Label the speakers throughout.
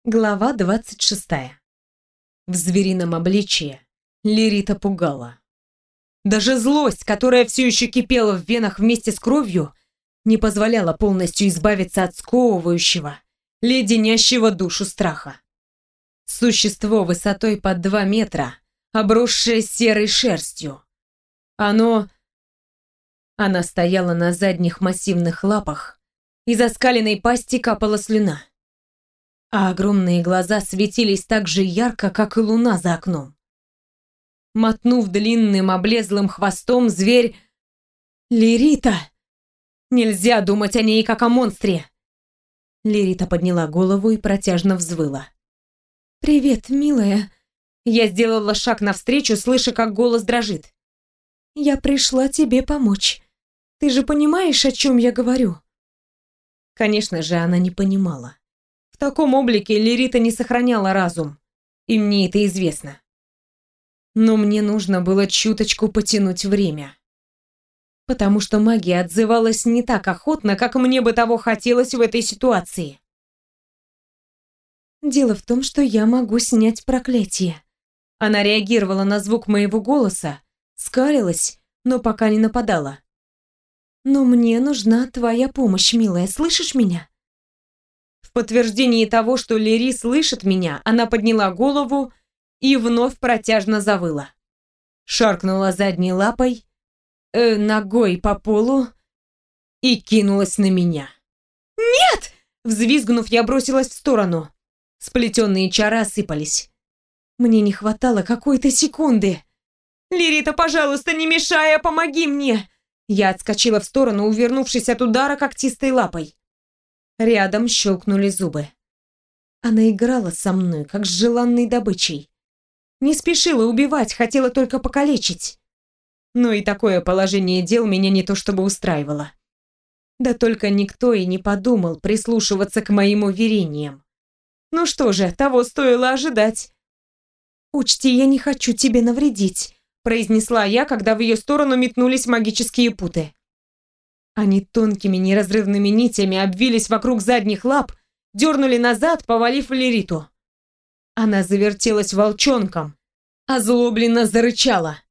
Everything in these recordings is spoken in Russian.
Speaker 1: Глава 26. В зверином обличье Лерита пугала. Даже злость, которая все еще кипела в венах вместе с кровью, не позволяла полностью избавиться от сковывающего, леденящего душу страха. Существо высотой под 2 метра, обросшее серой шерстью. Она стояла на задних массивных лапах, из оскаленной пасти капала слюна. А огромные глаза светились так же ярко, как и луна за окном. Мотнув длинным облезлым хвостом, зверь... «Лерита! Нельзя думать о ней, как о монстре!» Лерита подняла голову и протяжно взвыла. «Привет, милая!» Я сделала шаг навстречу, слыша, как голос дрожит. «Я пришла тебе помочь. Ты же понимаешь, о чем я говорю?» Конечно же, она не понимала. В таком облике Лерита не сохраняла разум, и мне это известно. Но мне нужно было чуточку потянуть время. Потому что магия отзывалась не так охотно, как мне бы того хотелось в этой ситуации. «Дело в том, что я могу снять проклятие». Она реагировала на звук моего голоса, скалилась, но пока не нападала. «Но мне нужна твоя помощь, милая, слышишь меня?» В подтверждении того, что Лери слышит меня, она подняла голову и вновь протяжно завыла. Шаркнула задней лапой, ногой по полу и кинулась на меня. «Нет!» Взвизгнув, я бросилась в сторону. Сплетенные чары осыпались. Мне не хватало какой-то секунды. «Лерита, пожалуйста, не мешай, а помоги мне!» Я отскочила в сторону, увернувшись от удара когтистой лапой. Рядом щелкнули зубы. Она играла со мной, как с желанной добычей. Не спешила убивать, хотела только покалечить. Но и такое положение дел меня не то чтобы устраивало. Да только никто и не подумал прислушиваться к моим уверениям. Ну что же, того стоило ожидать. «Учти, я не хочу тебе навредить», произнесла я, когда в ее сторону метнулись магические путы. Они тонкими неразрывными нитями обвились вокруг задних лап, дернули назад, повалив Лериту. Она завертелась волчонком, озлобленно зарычала.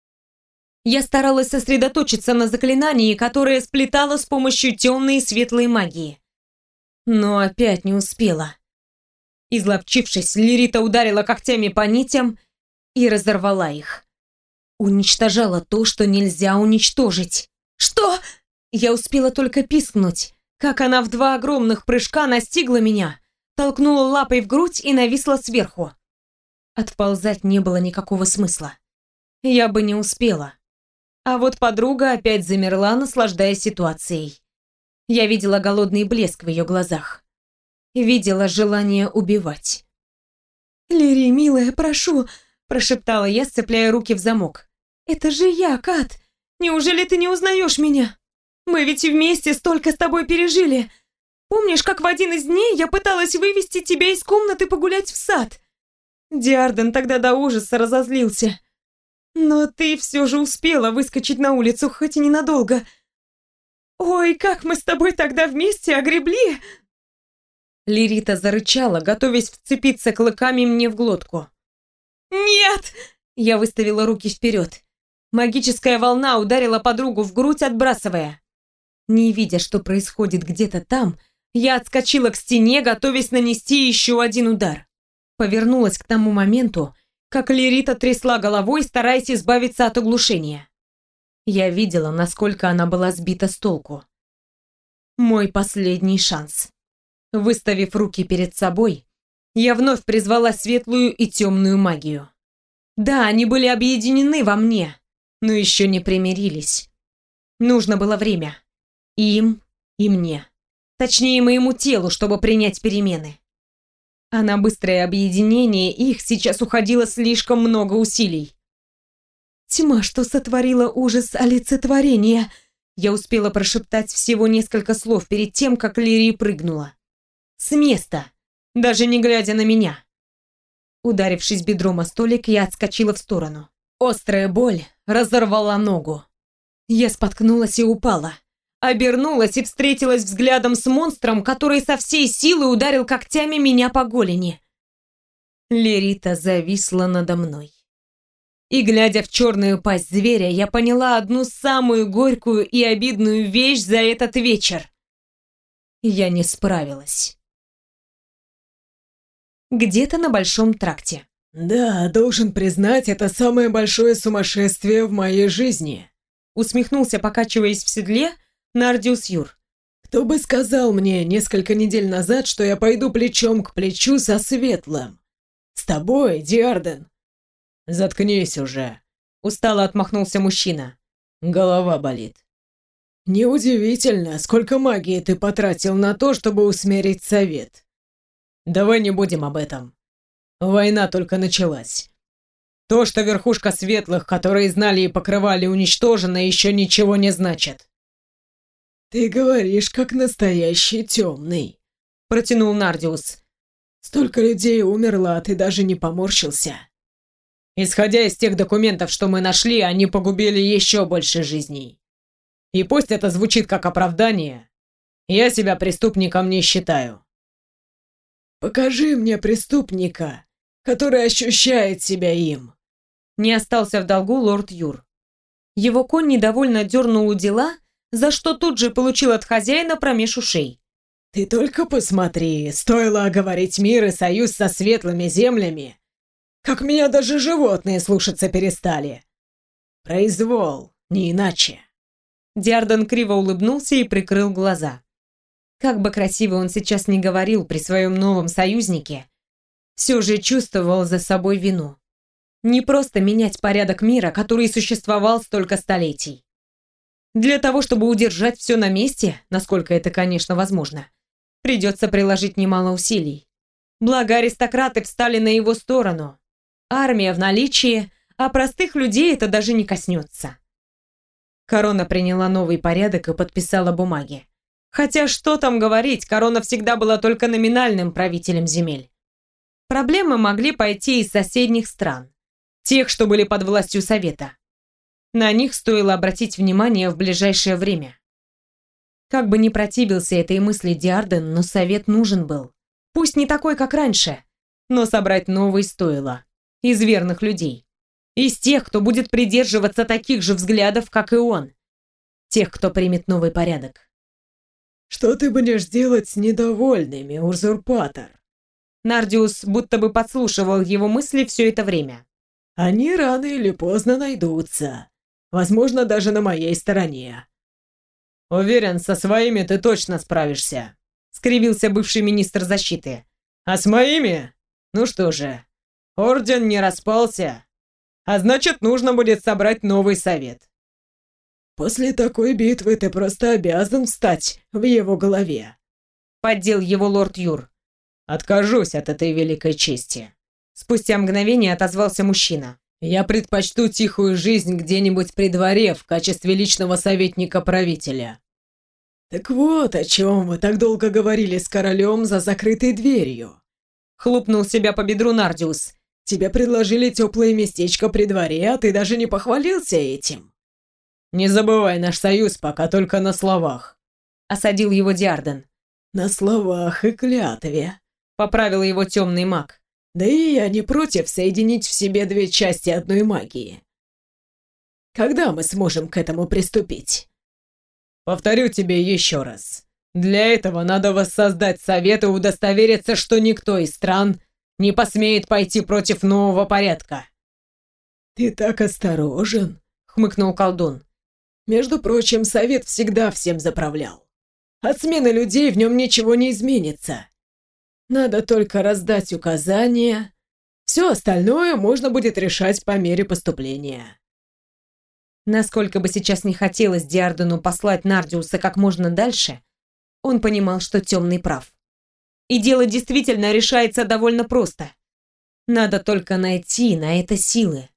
Speaker 1: Я старалась сосредоточиться на заклинании, которое сплетала с помощью темной и светлой магии. Но опять не успела. Изловчившись, Лерита ударила когтями по нитям и разорвала их. Уничтожала то, что нельзя уничтожить. «Что?» Я успела только пискнуть, как она в 2 огромных прыжка настигла меня, толкнула лапой в грудь и нависла сверху. Отползать не было никакого смысла. Я бы не успела. А вот подруга опять замерла, наслаждаясь ситуацией. Я видела голодный блеск в ее глазах. Видела желание убивать. «Лери, милая, прошу», – прошептала я, сцепляя руки в замок. «Это же я, Кат! Неужели ты не узнаешь меня? Мы ведь вместе столько с тобой пережили. Помнишь, как в один из дней я пыталась вывести тебя из комнаты погулять в сад? Диарден тогда до ужаса разозлился. Но ты все же успела выскочить на улицу, хоть и ненадолго. Ой, как мы с тобой тогда вместе огребли!» Лерита зарычала, готовясь вцепиться клыками мне в глотку. «Нет!» Я выставила руки вперед. Магическая волна ударила подругу в грудь, отбрасывая. Не видя, что происходит где-то там, я отскочила к стене, готовясь нанести еще один удар. Повернулась к тому моменту, как Лерита трясла головой, стараясь избавиться от оглушения. Я видела, насколько она была сбита с толку. Мой последний шанс. Выставив руки перед собой, я вновь призвала светлую и темную магию. Да, они были объединены во мне, но еще не примирились. Нужно было время. Им и мне. Точнее, моему телу, чтобы принять перемены. А на быстрое объединение их сейчас уходило слишком много усилий. «Тьма, что сотворила ужас олицетворения!» Я успела прошептать всего несколько слов перед тем, как Лири прыгнула. С места, даже не глядя на меня. Ударившись бедром о столик, я отскочила в сторону. Острая боль разорвала ногу. Я споткнулась и упала. обернулась и встретилась взглядом с монстром, который со всей силы ударил когтями меня по голени. Лерита зависла надо мной. И, глядя в черную пасть зверя, я поняла одну самую горькую и обидную вещь за этот вечер. Я не справилась. Где-то на Большом тракте.
Speaker 2: «Да, должен признать, это самое большое сумасшествие в моей жизни»,
Speaker 1: усмехнулся, покачиваясь в седле, Нардиус Юр.
Speaker 2: «Кто бы сказал мне несколько недель назад, что я пойду плечом к плечу со Светлым? С тобой, Диарден?» «Заткнись уже», — устало отмахнулся мужчина. «Голова болит». «Неудивительно, сколько магии ты потратил на то, чтобы усмирить совет. Давай не будем об этом. Война только началась. То, что верхушка светлых, которые знали и покрывали, уничтожена, еще ничего не значит». «Ты говоришь, как настоящий темный», — протянул Нардиус. «Столько людей умерло, а ты даже не поморщился». «Исходя из тех документов, что мы нашли, они погубили еще больше жизней. И пусть это звучит как оправдание, я себя преступником не считаю». «Покажи мне преступника, который ощущает себя им».
Speaker 1: Не остался в долгу лорд Юр. Его конь недовольно дернул у дела, за что тут же получил от хозяина промеж ушей.
Speaker 2: «Ты только посмотри, стоило оговорить мир и союз со светлыми землями, как меня даже животные слушаться перестали. Произвол, не иначе».
Speaker 1: Диарден криво улыбнулся и прикрыл глаза. Как бы красиво он сейчас ни говорил при своем новом союзнике, все же чувствовал за собой вину. Не просто менять порядок мира, который существовал столько столетий. Для того, чтобы удержать все на месте, насколько это, конечно, возможно, придется приложить немало усилий. Благо аристократы встали на его сторону. Армия в наличии, а простых людей это даже не коснется. Корона приняла новый порядок и подписала бумаги. Хотя что там говорить, корона всегда была только номинальным правителем земель. Проблемы могли пойти из соседних стран, тех, что были под властью Совета. На них стоило обратить внимание в ближайшее время. Как бы ни противился этой мысли Диарден, но Совет нужен был. Пусть не такой, как раньше, но собрать новый стоило. Из верных людей. Из тех, кто будет придерживаться таких же взглядов, как и он. Тех, кто примет новый порядок.
Speaker 2: «Что ты будешь делать с недовольными, узурпатор?»
Speaker 1: Нардиус будто бы подслушивал его мысли все это время.
Speaker 2: «Они рано или поздно найдутся. Возможно, даже на моей стороне».
Speaker 1: «Уверен, со своими ты точно справишься», — скривился бывший министр защиты. «А с моими? Ну что же, орден не распался, а значит, нужно будет собрать новый совет».
Speaker 2: «После такой битвы ты просто обязан встать в его голове», —
Speaker 1: поддел его лорд Юр.
Speaker 2: «Откажусь от этой великой чести».
Speaker 1: Спустя мгновение отозвался мужчина.
Speaker 2: «Я предпочту тихую жизнь где-нибудь при дворе в качестве личного советника правителя». «Так вот, о чем вы так долго говорили с королем за закрытой дверью», —
Speaker 1: хлопнул себя по бедру Нардиус.
Speaker 2: «Тебе предложили теплое местечко при дворе, а ты даже не похвалился этим». «Не забывай наш союз пока только на словах», —
Speaker 1: осадил его Диарден.
Speaker 2: «На словах и клятве»,
Speaker 1: — поправил его темный маг.
Speaker 2: «Да и я не против соединить в себе две части одной магии. Когда мы сможем к этому приступить?» «Повторю тебе еще раз. Для этого надо воссоздать совет и удостовериться, что никто из стран не посмеет пойти против нового порядка». «Ты так осторожен», — хмыкнул колдун. «Между прочим, совет всегда всем заправлял. От смены людей в нем ничего не изменится. Надо только раздать указания. Все остальное можно будет решать по мере поступления».
Speaker 1: Насколько бы сейчас не хотелось Диардену послать Нардиуса как можно дальше, он понимал, что темный прав. И дело действительно решается довольно просто. Надо только найти на это силы.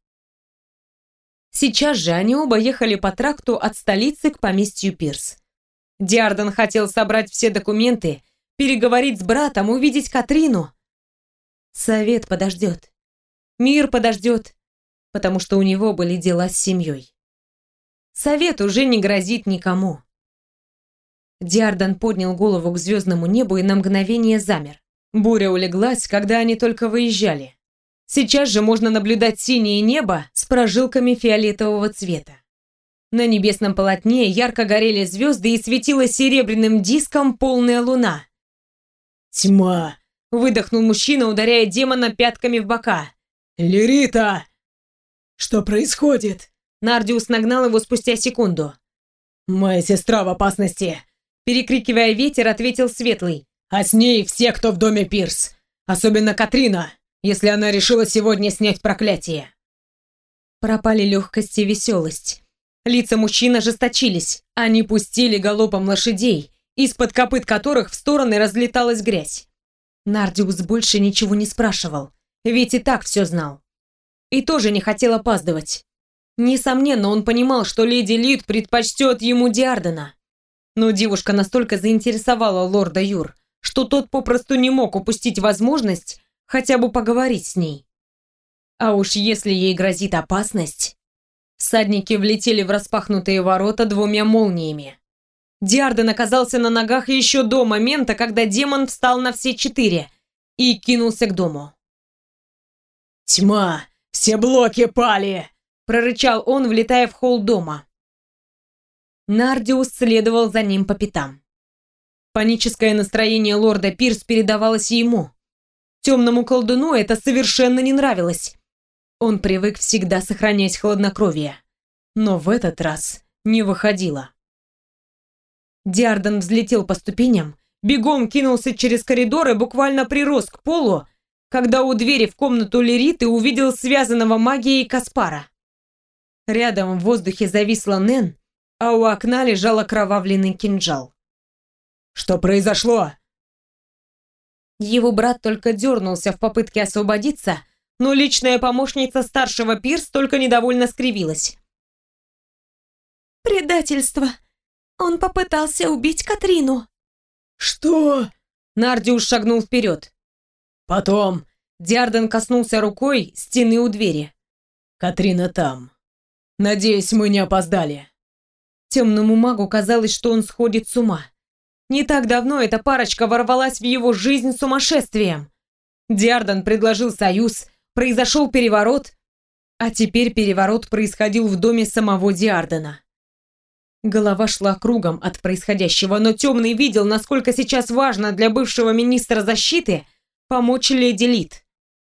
Speaker 1: Сейчас же они оба ехали по тракту от столицы к поместью Пирс. Диарден хотел собрать все документы, переговорить с братом, увидеть Катрину. Совет подождет. Мир подождет, потому что у него были дела с семьей. Совет уже не грозит никому. Диардан поднял голову к звездному небу и на мгновение замер. Буря улеглась, когда они только выезжали. Сейчас же можно наблюдать синее небо с прожилками фиолетового цвета. На небесном полотне ярко горели звезды и светила серебряным диском полная луна.
Speaker 2: «Тьма!»
Speaker 1: — выдохнул мужчина, ударяя демона пятками в бока.
Speaker 2: «Лерита! Что происходит?»
Speaker 1: Нардиус нагнал его спустя секунду.
Speaker 2: «Моя сестра в опасности!»
Speaker 1: Перекрикивая ветер, ответил Светлый.
Speaker 2: «А с ней все, кто в доме Пирс. Особенно Катрина, если она решила сегодня снять проклятие».
Speaker 1: Пропали легкость и веселость. Лица мужчин ожесточились. Они пустили галопом лошадей, из-под копыт которых в стороны разлеталась грязь. Нардиус больше ничего не спрашивал, ведь и так все знал. И тоже не хотел опаздывать. Несомненно, он понимал, что леди Лид предпочтет ему Диардена. Но девушка настолько заинтересовала лорда Юр, что тот попросту не мог упустить возможность хотя бы поговорить с ней. А уж если ей грозит опасность... Всадники влетели в распахнутые ворота двумя молниями. Диарден оказался на ногах еще до момента, когда демон встал на все четыре и кинулся к дому.
Speaker 2: «Тьма! Все блоки пали!»
Speaker 1: — прорычал он, влетая в холл дома. Нардиус следовал за ним по пятам. Паническое настроение лорда Пирс передавалось ему. Темному колдуну это совершенно не нравилось. Он привык всегда сохранять хладнокровие. Но в этот раз не выходило. Диарден взлетел по ступеням, бегом кинулся через коридор и буквально прирос к полу, когда у двери в комнату Лериты увидел связанного магией Каспара. Рядом в воздухе зависла Нэн, а у окна лежал окровавленный кинжал.
Speaker 2: «Что произошло?»
Speaker 1: Его брат только дернулся в попытке освободиться, но личная помощница старшего Пирс только недовольно скривилась. «Предательство! Он попытался убить Катрину!»
Speaker 2: «Что?»
Speaker 1: Нардиус шагнул вперед.
Speaker 2: «Потом...»
Speaker 1: Диарден коснулся рукой стены у двери.
Speaker 2: «Катрина там. Надеюсь, мы не опоздали».
Speaker 1: Темному магу казалось, что он сходит с ума. Не так давно эта парочка ворвалась в его жизнь сумасшествием. Диарден предложил союз, произошел переворот, а теперь переворот происходил в доме самого Диардена. Голова шла кругом от происходящего, но Темный видел, насколько сейчас важно для бывшего министра защиты помочь леди Лид.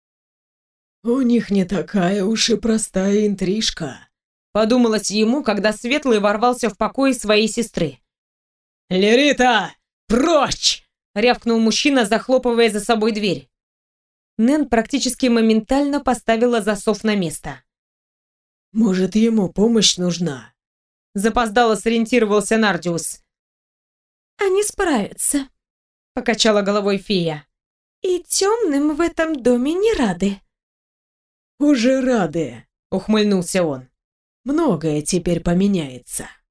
Speaker 2: «У них не такая уж и простая интрижка», —
Speaker 1: подумалось ему, когда Светлый ворвался в покой своей сестры.
Speaker 2: «Лерита, прочь!» — рявкнул мужчина, захлопывая за собой дверь.
Speaker 1: Нэн практически моментально поставила засов на место.
Speaker 2: «Может, ему помощь нужна?»
Speaker 1: Запоздало сориентировался Нардиус.
Speaker 3: «Они справятся»,
Speaker 1: — покачала головой фея.
Speaker 3: «И темным в этом доме не рады».
Speaker 2: «Уже рады»,
Speaker 1: — ухмыльнулся он.
Speaker 2: «Многое теперь поменяется».